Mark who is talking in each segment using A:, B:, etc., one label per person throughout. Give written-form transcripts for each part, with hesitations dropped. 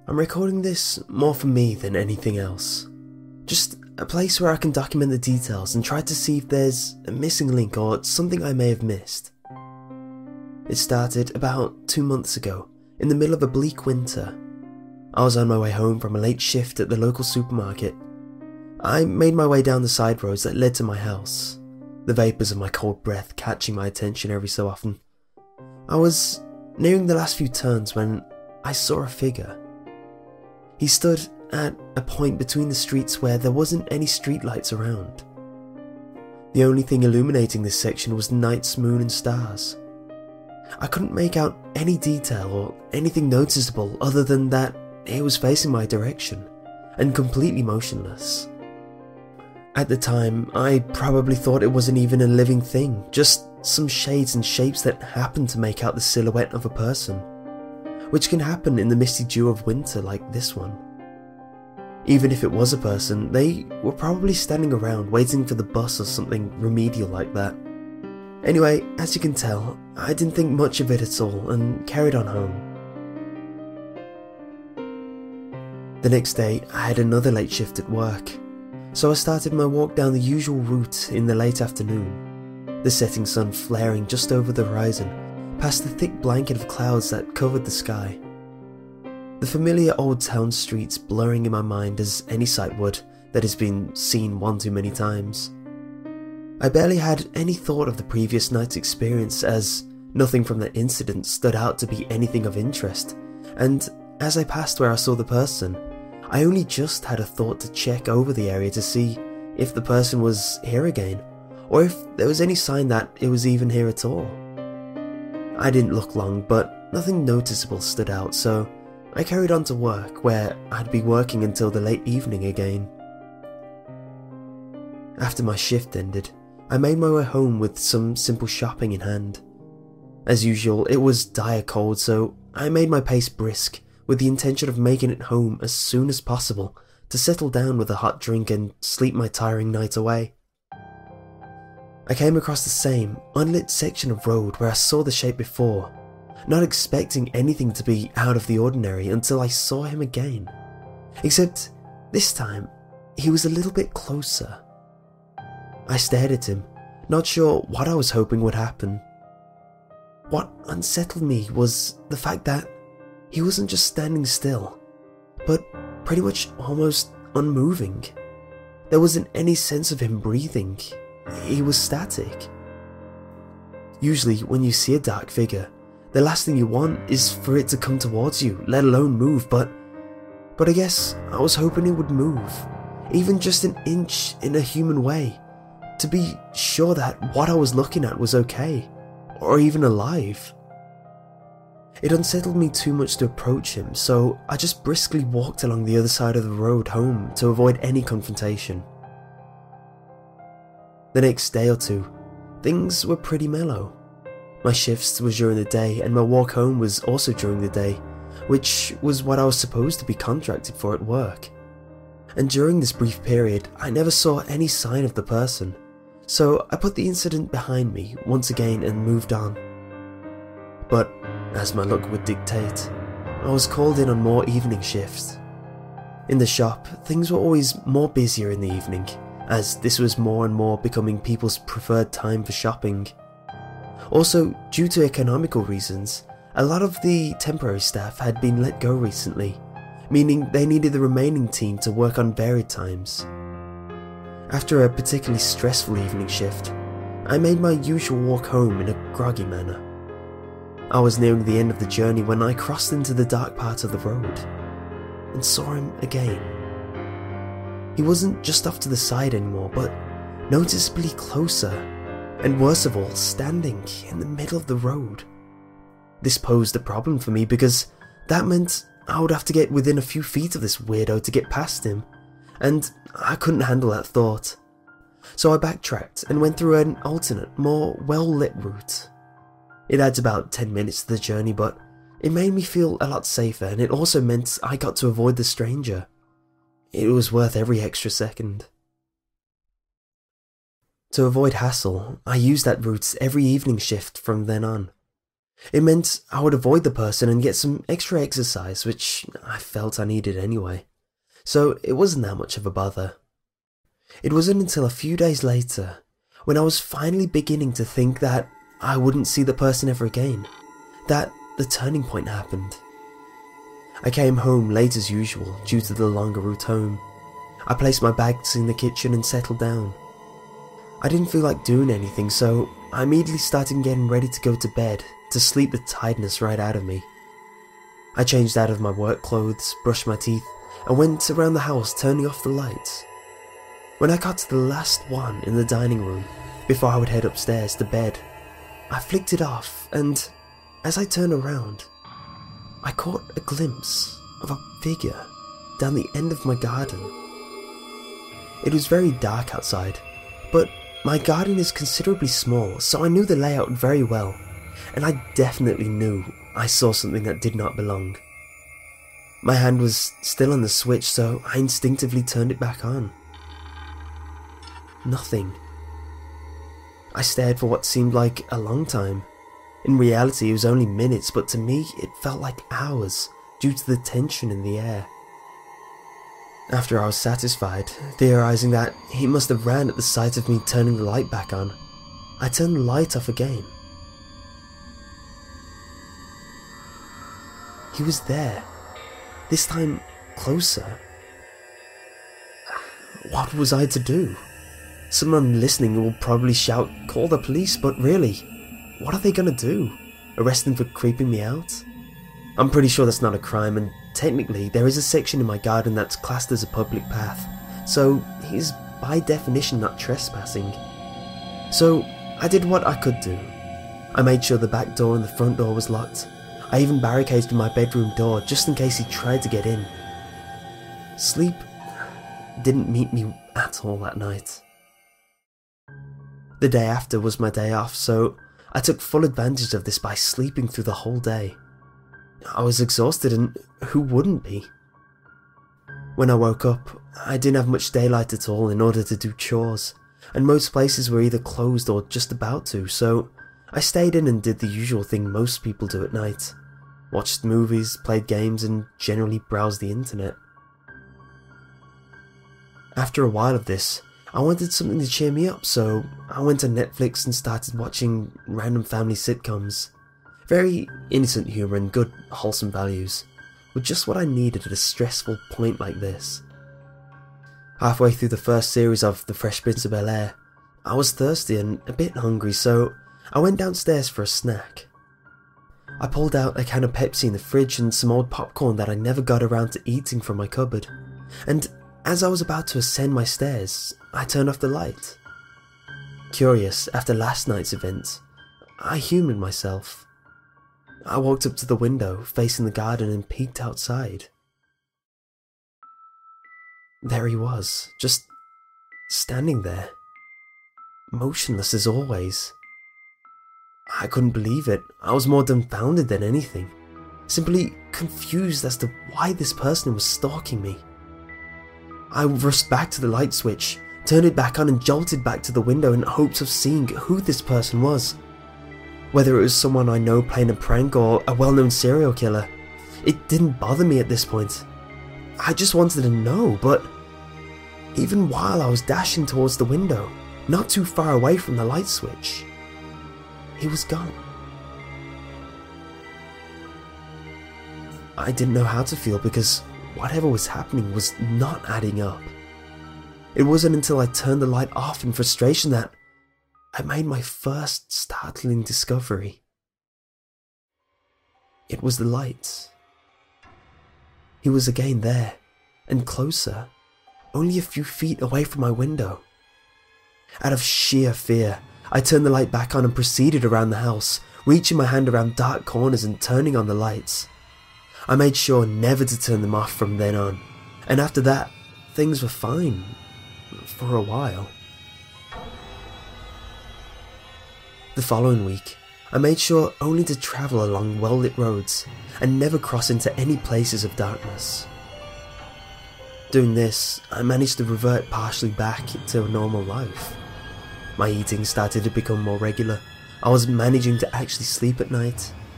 A: I'm recording this more for me than anything else. Just a place where I can document the details and try to see if there's a missing link or something I may have missed. It started about 2 months ago, in the middle of a bleak winter. I was on my way home from a late shift at the local supermarket. I made my way down the side roads that led to my house, the vapours of my cold breath catching my attention every so often. I was nearing the last few turns when I saw a figure. He stood at a point between the streets where there wasn't any streetlights around. The only thing illuminating this section was the night's moon and stars. I couldn't make out any detail or anything noticeable other than that it was facing my direction and completely motionless. At the time, I probably thought it wasn't even a living thing, just some shades and shapes that happened to make out the silhouette of a person, which can happen in the misty dew of winter like this one. Even if it was a person, they were probably standing around waiting for the bus or something remedial like that. Anyway, as you can tell, I didn't think much of it at all and carried on home. The next day, I had another late shift at work, so I started my walk down the usual route in the late afternoon, the setting sun flaring just over the horizon, past the thick blanket of clouds that covered the sky. The familiar old town streets blurring in my mind as any sight would that has been seen one too many times. I barely had any thought of the previous night's experience, as nothing from that incident stood out to be anything of interest, and as I passed where I saw the person, I only just had a thought to check over the area to see if the person was here again, or if there was any sign that it was even here at all. I didn't look long, but nothing noticeable stood out, so I carried on to work, where I'd be working until the late evening again. After my shift ended, I made my way home with some simple shopping in hand. As usual, it was dire cold, so I made my pace brisk, with the intention of making it home as soon as possible to settle down with a hot drink and sleep my tiring night away. I came across the same unlit section of road where I saw the shape before, not expecting anything to be out of the ordinary until I saw him again. Except this time, he was a little bit closer. I stared at him, not sure what I was hoping would happen. What unsettled me was the fact that he wasn't just standing still, but pretty much almost unmoving. There wasn't any sense of him breathing. He was static. Usually, when you see a dark figure, the last thing you want is for it to come towards you, let alone move, but I guess I was hoping it would move, even just an inch in a human way, to be sure that what I was looking at was okay, or even alive. It unsettled me too much to approach him, so I just briskly walked along the other side of the road home to avoid any confrontation. The next day or two, things were pretty mellow. My shifts was during the day and my walk home was also during the day, which was what I was supposed to be contracted for at work. And during this brief period, I never saw any sign of the person, so I put the incident behind me once again and moved on. But, as my luck would dictate, I was called in on more evening shifts. In the shop, things were always more busier in the evening, as this was more and more becoming people's preferred time for shopping. Also, due to economical reasons, a lot of the temporary staff had been let go recently, meaning they needed the remaining team to work on varied times. After a particularly stressful evening shift, I made my usual walk home in a groggy manner. I was nearing the end of the journey when I crossed into the dark part of the road and saw him again. He wasn't just off to the side anymore, but noticeably closer, and worst of all, standing in the middle of the road. This posed a problem for me because that meant I would have to get within a few feet of this weirdo to get past him, and I couldn't handle that thought. So I backtracked and went through an alternate, more well-lit route. It adds about 10 minutes to the journey, but it made me feel a lot safer, and it also meant I got to avoid the stranger. It was worth every extra second. To avoid hassle, I used that route every evening shift from then on. It meant I would avoid the person and get some extra exercise, which I felt I needed anyway, so it wasn't that much of a bother. It wasn't until a few days later, when I was finally beginning to think that I wouldn't see the person ever again, that the turning point happened. I came home late as usual due to the longer route home. I placed my bags in the kitchen and settled down. I didn't feel like doing anything, so I immediately started getting ready to go to bed to sleep the tiredness right out of me. I changed out of my work clothes, brushed my teeth, and went around the house turning off the lights. When I got to the last one in the dining room, before I would head upstairs to bed, I flicked it off, and as I turned around, I caught a glimpse of a figure down the end of my garden. It was very dark outside, but my garden is considerably small, so I knew the layout very well, and I definitely knew I saw something that did not belong. My hand was still on the switch, so I instinctively turned it back on. Nothing. I stared for what seemed like a long time. In reality, it was only minutes, but to me, it felt like hours due to the tension in the air. After I was satisfied, theorizing that he must have ran at the sight of me turning the light back on, I turned the light off again. He was there, this time closer. What was I to do? Someone listening will probably shout, "Call the police," but really, what are they gonna do? Arrest him for creeping me out? I'm pretty sure that's not a crime, and technically there is a section in my garden that's classed as a public path, so he's by definition not trespassing. So I did what I could do. I made sure the back door and the front door was locked. I even barricaded my bedroom door just in case he tried to get in. Sleep didn't meet me at all that night. The day after was my day off, so I took full advantage of this by sleeping through the whole day. I was exhausted, and who wouldn't be? When I woke up, I didn't have much daylight at all in order to do chores, and most places were either closed or just about to, so I stayed in and did the usual thing most people do at night. Watched movies, played games, and generally browsed the internet. After a while of this, I wanted something to cheer me up, so I went on Netflix and started watching random family sitcoms. Very innocent humour and good, wholesome values, were just what I needed at a stressful point like this. Halfway through the first series of The Fresh Prince of Bel-Air, I was thirsty and a bit hungry, so I went downstairs for a snack. I pulled out a can of Pepsi in the fridge and some old popcorn that I never got around to eating from my cupboard, and as I was about to ascend my stairs, I turned off the light. Curious, after last night's event, I humoured myself. I walked up to the window facing the garden and peeked outside. There he was, just standing there, motionless as always. I couldn't believe it. I was more dumbfounded than anything, simply confused as to why this person was stalking me. I rushed back to the light switch, turned it back on and jolted back to the window in hopes of seeing who this person was. Whether it was someone I know playing a prank or a well-known serial killer, it didn't bother me at this point. I just wanted to know, but even while I was dashing towards the window, not too far away from the light switch, he was gone. I didn't know how to feel because whatever was happening was not adding up. It wasn't until I turned the light off in frustration that I made my first startling discovery. It was the light. He was again there, and closer, only a few feet away from my window. Out of sheer fear, I turned the light back on and proceeded around the house, reaching my hand around dark corners and turning on the lights. I made sure never to turn them off from then on, and after that, things were fine, for a while. The following week, I made sure only to travel along well-lit roads and never cross into any places of darkness. Doing this, I managed to revert partially back to a normal life. My eating started to become more regular. I was managing to actually sleep at night,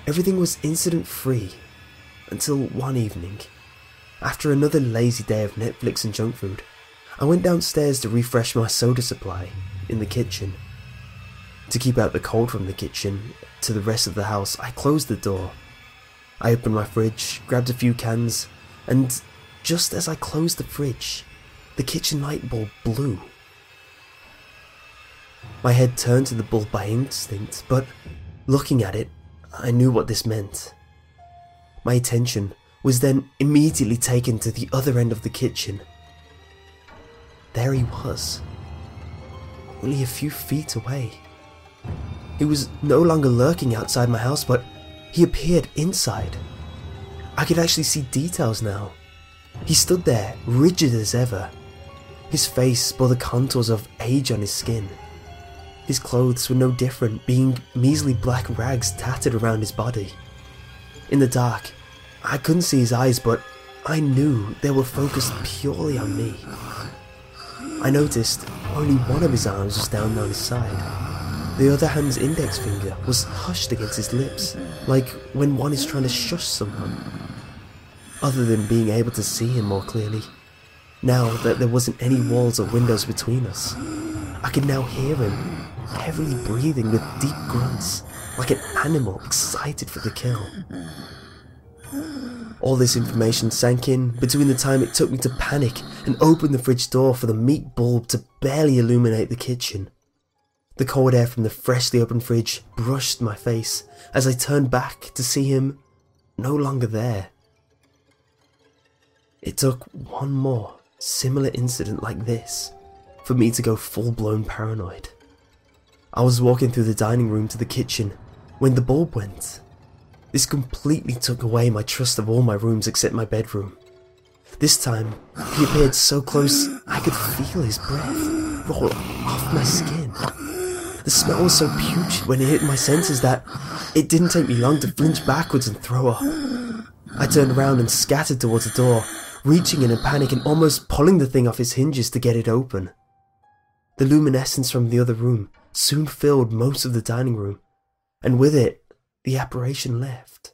A: everything was incident-free until one evening. After another lazy day of Netflix and junk food, I went downstairs to refresh my soda supply in the kitchen. To keep out the cold from the kitchen to the rest of the house, I closed the door. I opened my fridge, grabbed a few cans, and just as I closed the fridge, the kitchen light bulb blew. My head turned to the bulb by instinct, but looking at it, I knew what this meant. My attention was then immediately taken to the other end of the kitchen. There he was, only a few feet away. He was no longer lurking outside my house, but he appeared inside. I could actually see details now. He stood there, rigid as ever. His face bore the contours of age on his skin. His clothes were no different, being measly black rags tattered around his body. In the dark, I couldn't see his eyes, but I knew they were focused purely on me. I noticed only one of his arms was down his side. The other hand's index finger was hushed against his lips, like when one is trying to shush someone. Other than being able to see him more clearly, now that there wasn't any walls or windows between us, I could now hear him, heavily breathing with deep grunts, like an animal excited for the kill. All this information sank in between the time it took me to panic and open the fridge door for the meat bulb to barely illuminate the kitchen. The cold air from the freshly opened fridge brushed my face as I turned back to see him no longer there. It took one more similar incident like this for me to go full-blown paranoid. I was walking through the dining room to the kitchen when the bulb went. This completely took away my trust of all my rooms except my bedroom. This time, he appeared so close I could feel his breath roll off my skin. The smell was so putrid when it hit my senses that it didn't take me long to flinch backwards and throw up. I turned around and scattered towards the door, reaching in a panic and almost pulling the thing off its hinges to get it open. The luminescence from the other room soon filled most of the dining room, and with it, the apparition left.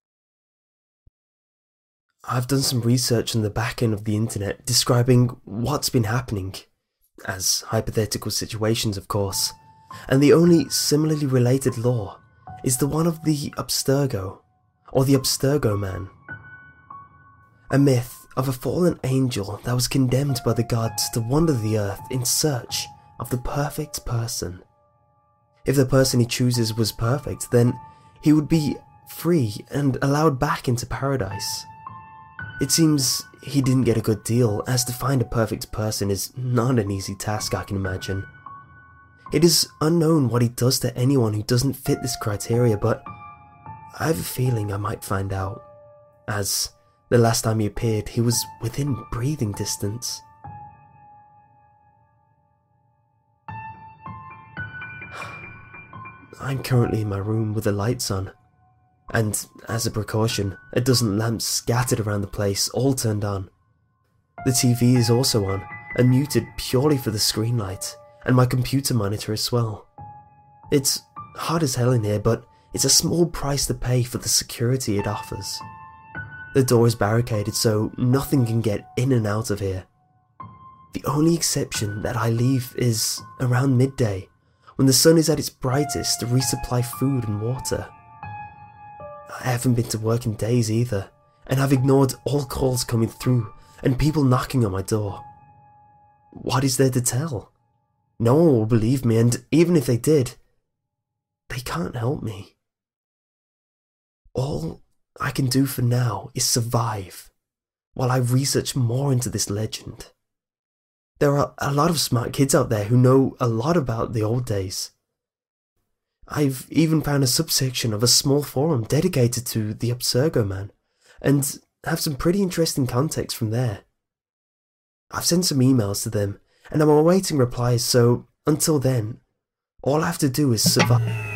A: I've done some research on the back end of the internet describing what's been happening, as hypothetical situations of course, and the only similarly related lore is the one of the Abstergo, or the Abstergo Man. A myth of a fallen angel that was condemned by the gods to wander the earth in search of the perfect person. If the person he chooses was perfect, then he would be free and allowed back into paradise. It seems he didn't get a good deal, as to find a perfect person is not an easy task, I can imagine. It is unknown what he does to anyone who doesn't fit this criteria, but I have a feeling I might find out, as the last time he appeared he was within breathing distance. I'm currently in my room with the lights on, and as a precaution, a dozen lamps scattered around the place, all turned on. The TV is also on, and muted purely for the screen light, and my computer monitor as well. It's hot as hell in here, but it's a small price to pay for the security it offers. The door is barricaded so nothing can get in and out of here. The only exception that I leave is around midday, when the sun is at its brightest to resupply food and water. I haven't been to work in days either, and I've ignored all calls coming through and people knocking on my door. What is there to tell? No one will believe me, and even if they did, they can't help me. All I can do for now is survive, while I research more into this legend. There are a lot of smart kids out there who know a lot about the old days. I've even found a subsection of a small forum dedicated to the Abstergo Man, and have some pretty interesting context from there. I've sent some emails to them, and I'm awaiting replies, so until then, all I have to do is survive.